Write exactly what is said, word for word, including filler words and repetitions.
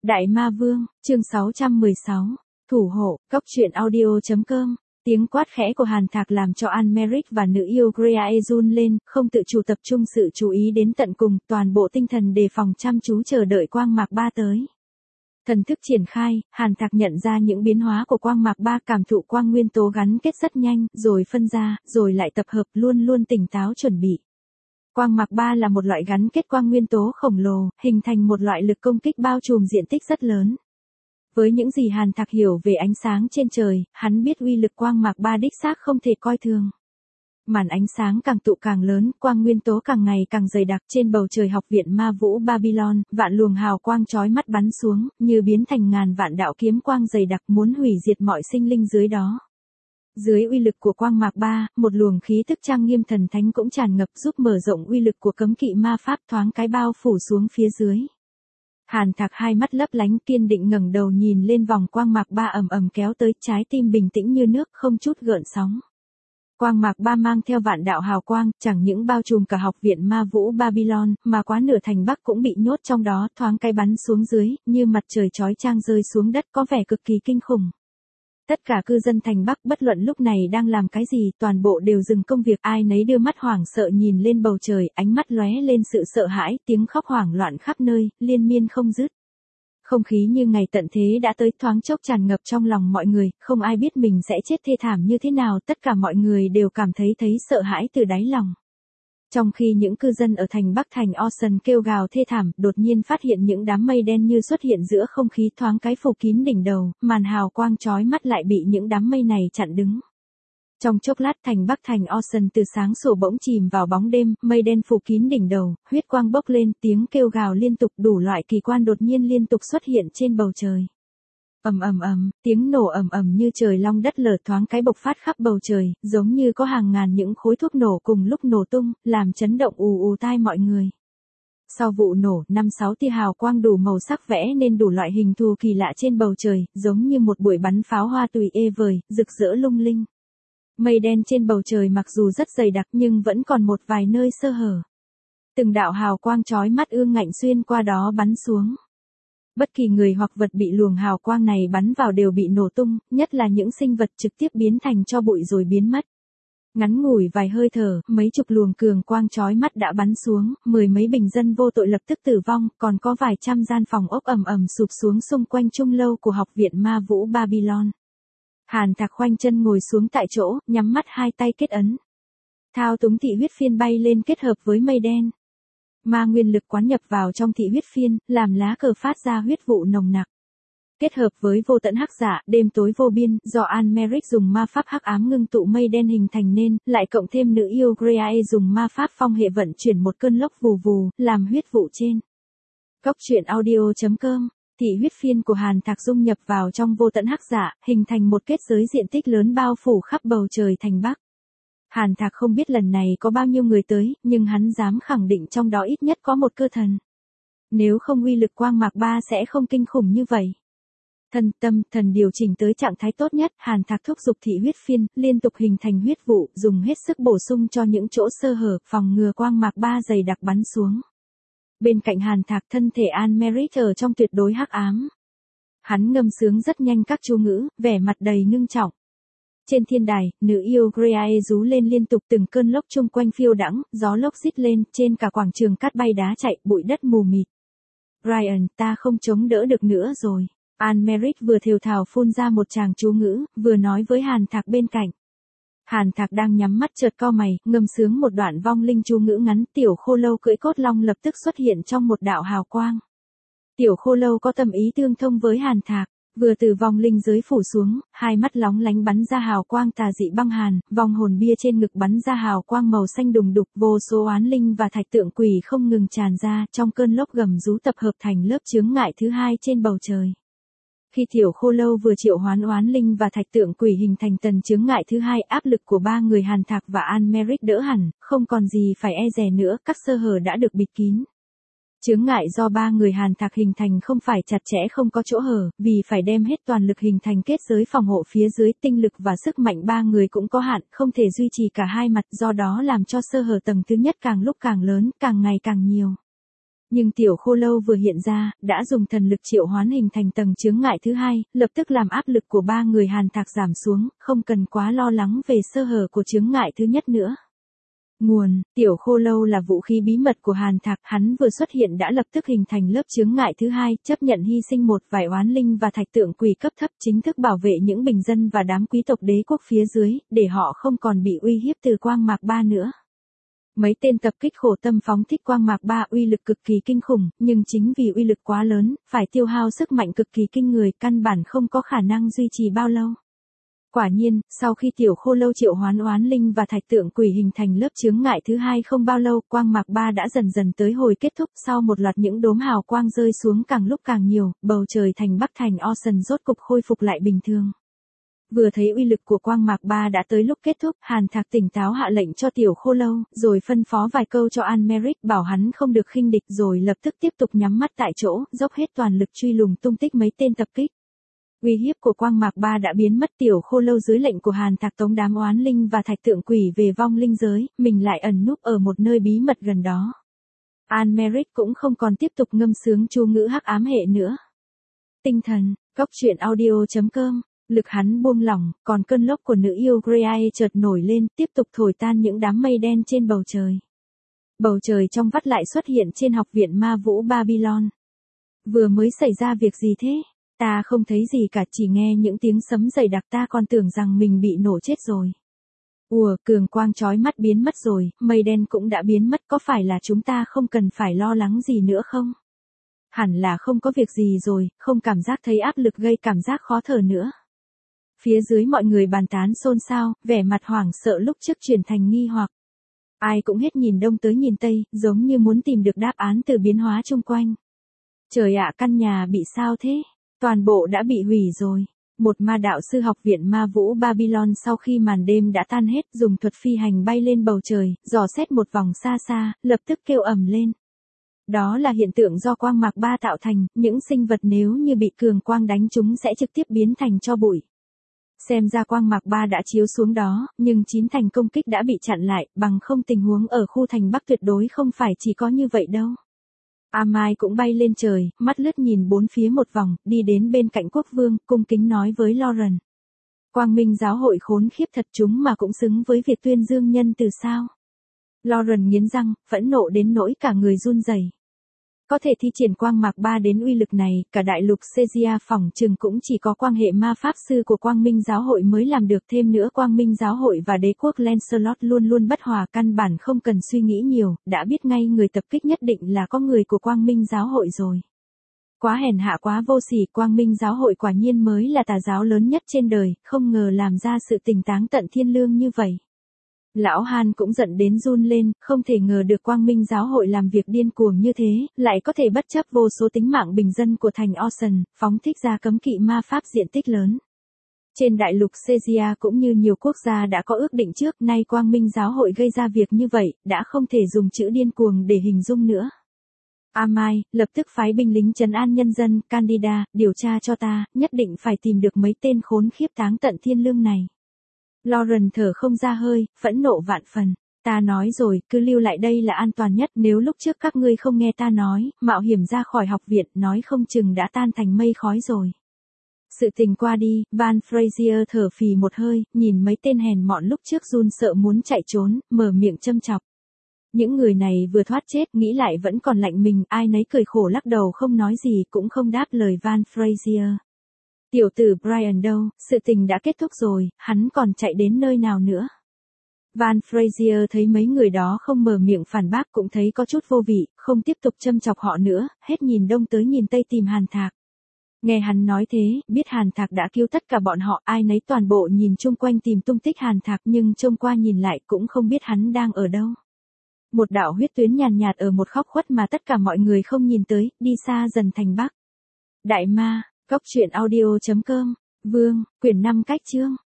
Đại Ma Vương, chương sáu trăm mười sáu, Thủ hộ, Cốc truyện audio chấm com. Tiếng quát khẽ của Hàn Thạc làm cho An-Meric và nữ yêu Greae run lên, không tự chủ tập trung sự chú ý đến tận cùng, toàn bộ tinh thần đề phòng chăm chú chờ đợi quang mạc ba tới. Thần thức triển khai, Hàn Thạc nhận ra những biến hóa của quang mạc ba, cảm thụ quang nguyên tố gắn kết rất nhanh, rồi phân ra, rồi lại tập hợp, luôn luôn tỉnh táo chuẩn bị. Quang mạc ba là một loại gắn kết quang nguyên tố khổng lồ, hình thành một loại lực công kích bao trùm diện tích rất lớn. Với những gì Hàn Thạc hiểu về ánh sáng trên trời, hắn biết uy lực quang mạc ba đích xác không thể coi thường. Màn ánh sáng càng tụ càng lớn, quang nguyên tố càng ngày càng dày đặc, trên bầu trời học viện ma vũ Babylon, vạn luồng hào quang chói mắt bắn xuống, như biến thành ngàn vạn đạo kiếm quang dày đặc muốn hủy diệt mọi sinh linh dưới đó. Dưới uy lực của quang mạc ba, một luồng khí tức trang nghiêm thần thánh cũng tràn ngập, giúp mở rộng uy lực của cấm kỵ ma pháp, thoáng cái bao phủ xuống phía dưới. Hàn Thạc hai mắt lấp lánh, kiên định ngẩng đầu nhìn lên vòng quang mạc ba ầm ầm kéo tới, trái tim bình tĩnh như nước, không chút gợn sóng. Quang mạc ba mang theo vạn đạo hào quang, chẳng những bao trùm cả học viện ma vũ Babylon, mà quá nửa thành Bắc cũng bị nhốt trong đó, thoáng cái bắn xuống dưới, như mặt trời chói chang rơi xuống đất, có vẻ cực kỳ kinh khủng. Tất cả cư dân thành Bắc bất luận lúc này đang làm cái gì, toàn bộ đều dừng công việc, ai nấy đưa mắt hoảng sợ nhìn lên bầu trời, ánh mắt lóe lên sự sợ hãi, tiếng khóc hoảng loạn khắp nơi, liên miên không dứt. Không khí như ngày tận thế đã tới, thoáng chốc tràn ngập trong lòng mọi người, không ai biết mình sẽ chết thê thảm như thế nào, tất cả mọi người đều cảm thấy thấy sợ hãi từ đáy lòng. Trong khi những cư dân ở thành Bắc thành Ocean kêu gào thê thảm, đột nhiên phát hiện những đám mây đen như xuất hiện giữa không khí, thoáng cái phủ kín đỉnh đầu, màn hào quang chói mắt lại bị những đám mây này chặn đứng. Trong chốc lát thành Bắc thành Ocean từ sáng sủa bỗng chìm vào bóng đêm, mây đen phủ kín đỉnh đầu, huyết quang bốc lên, tiếng kêu gào liên tục, đủ loại kỳ quan đột nhiên liên tục xuất hiện trên bầu trời. Ầm ầm ầm, tiếng nổ ầm ầm như trời long đất lở, thoáng cái bộc phát khắp bầu trời, giống như có hàng ngàn những khối thuốc nổ cùng lúc nổ tung, làm chấn động ù ù tai mọi người. Sau vụ nổ, năm sáu tia hào quang đủ màu sắc vẽ nên đủ loại hình thù kỳ lạ trên bầu trời, giống như một buổi bắn pháo hoa tùy ê vời, rực rỡ lung linh. Mây đen trên bầu trời mặc dù rất dày đặc nhưng vẫn còn một vài nơi sơ hở. Từng đạo hào quang chói mắt ương ngạnh xuyên qua đó bắn xuống. Bất kỳ người hoặc vật bị luồng hào quang này bắn vào đều bị nổ tung, nhất là những sinh vật trực tiếp biến thành tro bụi rồi biến mất. Ngắn ngủi vài hơi thở, mấy chục luồng cường quang chói mắt đã bắn xuống, mười mấy bình dân vô tội lập tức tử vong, còn có vài trăm gian phòng ốc ầm ầm sụp xuống xung quanh trung lâu của học viện ma vũ Babylon. Hàn Thạc khoanh chân ngồi xuống tại chỗ, nhắm mắt hai tay kết ấn. Thao túng thị huyết phiên bay lên kết hợp với mây đen. Ma nguyên lực quán nhập vào trong thị huyết phiên, làm lá cờ phát ra huyết vụ nồng nặc. Kết hợp với vô tận hắc dạ, đêm tối vô biên, do An-Meric dùng ma pháp hắc ám ngưng tụ mây đen hình thành nên, lại cộng thêm nữ yêu Greae dùng ma pháp phong hệ vận chuyển một cơn lốc vù vù, làm huyết vụ trên. Cốc truyện audio chấm com. Thị huyết phiên của Hàn Thạc dung nhập vào trong vô tận hắc dạ, hình thành một kết giới diện tích lớn bao phủ khắp bầu trời thành Bắc. Hàn Thạc không biết lần này có bao nhiêu người tới, nhưng hắn dám khẳng định trong đó ít nhất có một cơ thần. Nếu không uy lực quang mạc ba sẽ không kinh khủng như vậy. Thần tâm, thần điều chỉnh tới trạng thái tốt nhất, Hàn Thạc thúc giục thị huyết phiên, liên tục hình thành huyết vụ, dùng hết sức bổ sung cho những chỗ sơ hở, phòng ngừa quang mạc ba dày đặc bắn xuống. Bên cạnh Hàn Thạc, thân thể An-Meric ở trong tuyệt đối hắc ám. Hắn ngâm sướng rất nhanh các chú ngữ, vẻ mặt đầy ngưng trọng. Trên thiên đài, nữ yêu Greae rú lên liên tục, từng cơn lốc chung quanh phiêu đãng, gió lốc rít lên, trên cả quảng trường cát bay đá chạy, bụi đất mù mịt. Ryan, ta không chống đỡ được nữa rồi. An-Meric vừa thều thào phun ra một tràng chú ngữ, vừa nói với Hàn Thạc bên cạnh. Hàn Thạc đang nhắm mắt chợt cau mày, ngâm sướng một đoạn vong linh chú ngữ ngắn, tiểu khô lâu cưỡi cốt long lập tức xuất hiện trong một đạo hào quang. Tiểu khô lâu có tâm ý tương thông với Hàn Thạc, vừa từ vong linh giới phủ xuống, hai mắt lóng lánh bắn ra hào quang tà dị băng hàn, vong hồn bia trên ngực bắn ra hào quang màu xanh đùng đục, vô số oán linh và thạch tượng quỷ không ngừng tràn ra, trong cơn lốc gầm rú tập hợp thành lớp chướng ngại thứ hai trên bầu trời. Khi tiểu khô lâu vừa triệu hoán oán linh và thạch tượng quỷ hình thành tần chướng ngại thứ hai, áp lực của ba người Hàn Thạc và An-Meric đỡ hẳn, không còn gì phải e dè nữa, các sơ hở đã được bịt kín. Chướng ngại do ba người Hàn Thạc hình thành không phải chặt chẽ không có chỗ hở, vì phải đem hết toàn lực hình thành kết giới phòng hộ phía dưới, tinh lực và sức mạnh ba người cũng có hạn, không thể duy trì cả hai mặt, do đó làm cho sơ hở tầng thứ nhất càng lúc càng lớn, càng ngày càng nhiều. Nhưng Tiểu Khô Lâu vừa hiện ra, đã dùng thần lực triệu hoán hình thành tầng chướng ngại thứ hai, lập tức làm áp lực của ba người Hàn Thạc giảm xuống, không cần quá lo lắng về sơ hở của chướng ngại thứ nhất nữa. Nguồn, Tiểu Khô Lâu là vũ khí bí mật của Hàn Thạc, hắn vừa xuất hiện đã lập tức hình thành lớp chướng ngại thứ hai, chấp nhận hy sinh một vài oán linh và thạch tượng quỷ cấp thấp, chính thức bảo vệ những bình dân và đám quý tộc đế quốc phía dưới, để họ không còn bị uy hiếp từ Quang Mạc Ba nữa. Mấy tên tập kích khổ tâm phóng thích Quang Mạc Ba uy lực cực kỳ kinh khủng, nhưng chính vì uy lực quá lớn, phải tiêu hao sức mạnh cực kỳ kinh người, căn bản không có khả năng duy trì bao lâu. Quả nhiên, sau khi Tiểu Khô Lâu triệu hoán oán linh và thạch tượng quỷ hình thành lớp chướng ngại thứ hai không bao lâu, Quang Mạc Ba đã dần dần tới hồi kết thúc, sau một loạt những đốm hào quang rơi xuống càng lúc càng nhiều, bầu trời thành Bắc thành Ocean rốt cục khôi phục lại bình thường. Vừa thấy uy lực của Quang Mạc Ba đã tới lúc kết thúc, Hàn Thạc tỉnh táo hạ lệnh cho Tiểu Khô Lâu, rồi phân phó vài câu cho An-Meric bảo hắn không được khinh địch, rồi lập tức tiếp tục nhắm mắt tại chỗ, dốc hết toàn lực truy lùng tung tích mấy tên tập kích. Uy hiếp của Quang Mạc Ba đã biến mất, Tiểu Khô Lâu dưới lệnh của Hàn Thạc tống đám oán linh và thạch tượng quỷ về vong linh giới, mình lại ẩn núp ở một nơi bí mật gần đó. An-Meric cũng không còn tiếp tục ngâm sướng chú ngữ hắc ám hệ nữa. Tinh thần, góc truyện audio chấm com. Lực hắn buông lỏng, còn cơn lốc của nữ yêu Greae chợt nổi lên, tiếp tục thổi tan những đám mây đen trên bầu trời. Bầu trời trong vắt lại xuất hiện trên học viện ma vũ Babylon. Vừa mới xảy ra việc gì thế? Ta không thấy gì cả, chỉ nghe những tiếng sấm dày đặc, ta còn tưởng rằng mình bị nổ chết rồi. Ùa, cường quang chói mắt biến mất rồi, mây đen cũng đã biến mất, có phải là chúng ta không cần phải lo lắng gì nữa không? Hẳn là không có việc gì rồi, không cảm giác thấy áp lực gây cảm giác khó thở nữa. Phía dưới mọi người bàn tán xôn xao, vẻ mặt hoảng sợ lúc trước chuyển thành nghi hoặc. Ai cũng hết nhìn đông tới nhìn tây, giống như muốn tìm được đáp án từ biến hóa chung quanh. Trời ạ, căn nhà bị sao thế? Toàn bộ đã bị hủy rồi. Một ma đạo sư học viện ma vũ Babylon sau khi màn đêm đã tan hết, dùng thuật phi hành bay lên bầu trời, dò xét một vòng xa xa, lập tức kêu ầm lên. Đó là hiện tượng do Quang Mạc Ba tạo thành, những sinh vật nếu như bị cường quang đánh chúng sẽ trực tiếp biến thành tro bụi. Xem ra Quang Mạc Ba đã chiếu xuống đó, nhưng chín thành công kích đã bị chặn lại, bằng không tình huống ở khu thành Bắc tuyệt đối không phải chỉ có như vậy đâu. Amai cũng bay lên trời, mắt lướt nhìn bốn phía một vòng, đi đến bên cạnh quốc vương, cung kính nói với Lauren. Quang Minh giáo hội khốn khiếp thật, chúng mà cũng xứng với việc tuyên dương nhân từ sao. Lauren nghiến răng, phẫn nộ đến nỗi cả người run rẩy. Có thể thi triển Quang Mạc Ba đến uy lực này, cả đại lục Caesarea phỏng chừng cũng chỉ có quan hệ ma pháp sư của Quang Minh giáo hội mới làm được, thêm nữa Quang Minh giáo hội và đế quốc Lancelot luôn luôn bất hòa, căn bản không cần suy nghĩ nhiều, đã biết ngay người tập kích nhất định là có người của Quang Minh giáo hội rồi. Quá hèn hạ, quá vô sỉ, Quang Minh giáo hội quả nhiên mới là tà giáo lớn nhất trên đời, không ngờ làm ra sự tình táng tận thiên lương như vậy. Lão Han cũng giận đến run lên, không thể ngờ được Quang Minh giáo hội làm việc điên cuồng như thế, lại có thể bất chấp vô số tính mạng bình dân của thành Ocean, phóng thích ra cấm kỵ ma pháp diện tích lớn. Trên đại lục Caesarea cũng như nhiều quốc gia đã có ước định trước, nay Quang Minh giáo hội gây ra việc như vậy, đã không thể dùng chữ điên cuồng để hình dung nữa. Amai, lập tức phái binh lính trấn an nhân dân, Candida, điều tra cho ta, nhất định phải tìm được mấy tên khốn khiếp táng tận thiên lương này. Lauren thở không ra hơi, phẫn nộ vạn phần. Ta nói rồi, cứ lưu lại đây là an toàn nhất, nếu lúc trước các ngươi không nghe ta nói, mạo hiểm ra khỏi học viện, nói không chừng đã tan thành mây khói rồi. Sự tình qua đi, Van Frazier thở phì một hơi, nhìn mấy tên hèn mọn lúc trước run sợ muốn chạy trốn, mở miệng châm chọc. Những người này vừa thoát chết, nghĩ lại vẫn còn lạnh mình, ai nấy cười khổ lắc đầu không nói gì, cũng không đáp lời Van Frazier. Tiểu tử Brian đâu, sự tình đã kết thúc rồi, hắn còn chạy đến nơi nào nữa. Van Frazier thấy mấy người đó không mở miệng phản bác, cũng thấy có chút vô vị, không tiếp tục châm chọc họ nữa, hết nhìn đông tới nhìn tây tìm Hàn Thạc. Nghe hắn nói thế, biết Hàn Thạc đã cứu tất cả bọn họ, ai nấy toàn bộ nhìn chung quanh tìm tung tích Hàn Thạc, nhưng trông qua nhìn lại cũng không biết hắn đang ở đâu. Một đạo huyết tuyến nhàn nhạt ở một góc khuất mà tất cả mọi người không nhìn tới, đi xa dần thành Bắc. Đại ma, góc truyện audio chấm com, Vương, quyển năm cách chương.